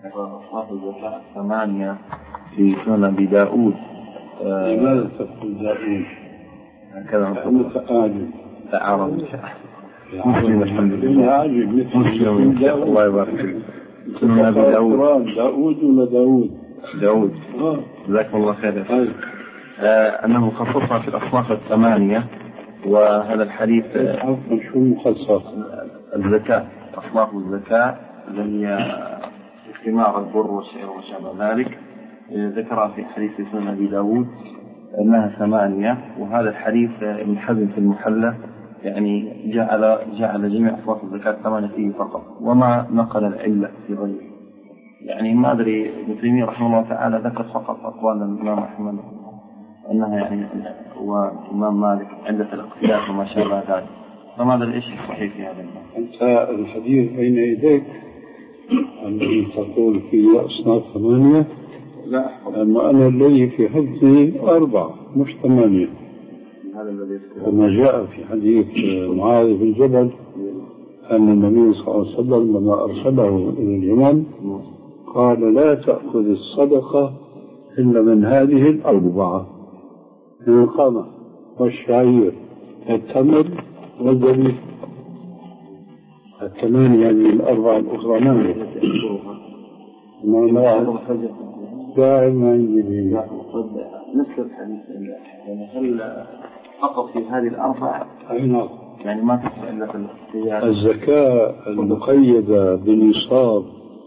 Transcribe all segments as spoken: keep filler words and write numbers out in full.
أصناف الزكاة ثمانية في سنن أبي داود. لماذا تقول داود؟ هكذا نقول تعاجب تعارض مسلم الحمد لله عاجب مسلم الله يبارك فيك. سنن أبي داود داود ولا داود؟ داود جزاكم الله خير. آه أنه خصصها في الأصناف الثمانية، وهذا الحديث عفوا شو مخصص؟ الزكاة، أصناف الزكاة اللي هي ثمار البر والشعير وما شابه ذلك، ذكرها في حديث سنن أبي داود أنها ثمانية. وهذا الحديث ابن حزم في المحلى يعني جعل جعل جميع أصناف الزكاة ثمانية فيه فقط، وما نقل العلة في غيره. يعني ما أدري ابن تيمية رحمه الله تعالى ذكر فقط أقوال الإمام أحمد أنها يعني وإمام مالك عدة الاقتلاف وما شابه ذلك، فما أدري إيش الصحيح في هذا المعنى. أنت الحديث بين يديك الذي تقول فيه أصناف ثمانية؟ لا، أما أنا الذي في حفظي أربعة مش ثمانية. هذا الذي كما جاء في حديث معاذ بن جبل أن النبي صلى الله عليه وسلم لما أرسله إلى اليمن قال لا تأخذ الصدقة إلا من هذه الأربعة: القمح والشعير والتمر والزبيب. الثمانية من الأربعة الأخرى ما ما دائما يجري نفس الحديث. يعني هل فقط في هذه الأربعة؟ أي نعم. يعني ما تدخل إلا في الاختيار. الزكاة المقيدة بنصاب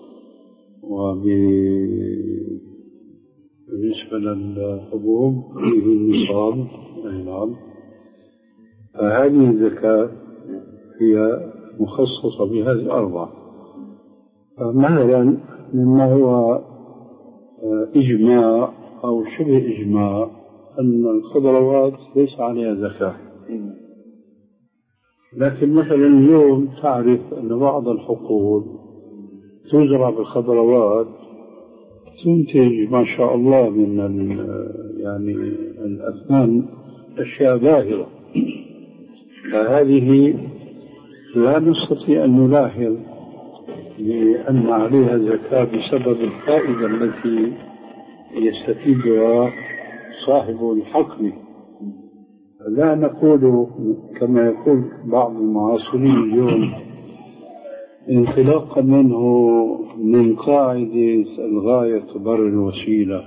وبالنسبة للحبوب فيه النصاب. أي نعم. فهذه الزكاة هي مخصصة بهذه الأربعة. مثلا مما هو إجماع أو شبه إجماع أن الخضروات ليس عليها زكاة، لكن مثلا اليوم تعرف أن بعض الحقول تزرع بالخضروات تنتج ما شاء الله من يعني الأثمان أشياء باهرة، فهذه لا نستطيع أن نلاحظ لأن عليها زكاة بسبب الفائدة التي يستفيدها صاحب الحقل. لا نقول كما يقول بعض المعاصرين اليوم انطلاقا منه من قاعدة الغاية تبرر الوسيلة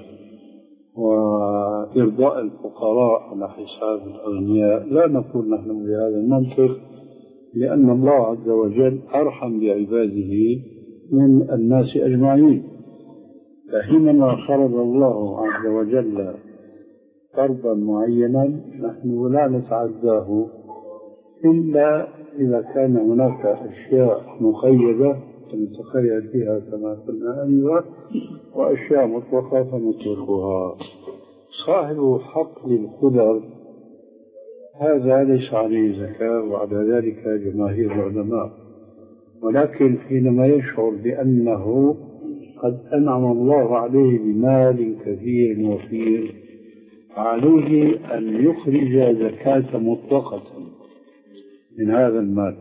وإرضاء الفقراء على حساب الأغنياء. لا نقول نحن بهذا المنطق، لأن الله عز وجل أرحم بعباده من الناس أجمعين. فحينما فرض الله عز وجل فرضا معينا نحن لا نتعداه إلا إذا كان هناك أشياء مقيدة نتخيل فيها كما قلنا أيضا، وأشياء مطلقة فنطلقها. صاحب حقل الخضر هذا ليس عليه زكاة، وعلى ذلك جماهير العلماء، ولكن حينما يشعر بأنه قد أنعم الله عليه بمال كثير وفير عليه أن يخرج زكاة مطلقة من هذا المال،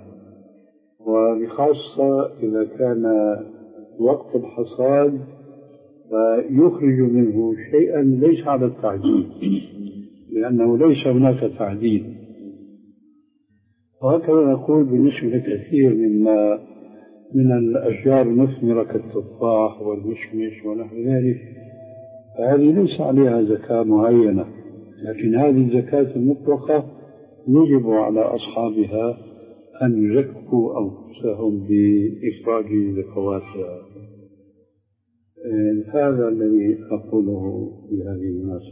وبخاصة إذا كان وقت الحصاد فيخرج منه شيئا ليس على التعديل، لأنه ليس هناك تعديل. وهكذا نقول بالنسبة لكثير مما من الأشجار المثمرة كالتفاح والمشمش ونحو ذلك، فهذه ليس عليها زكاة معينة، لكن هذه الزكاة المطلقة يجب على أصحابها أن يزكوا أنفسهم بإخراج زكواتها. هذا الذي أقوله في هذه المناسبة.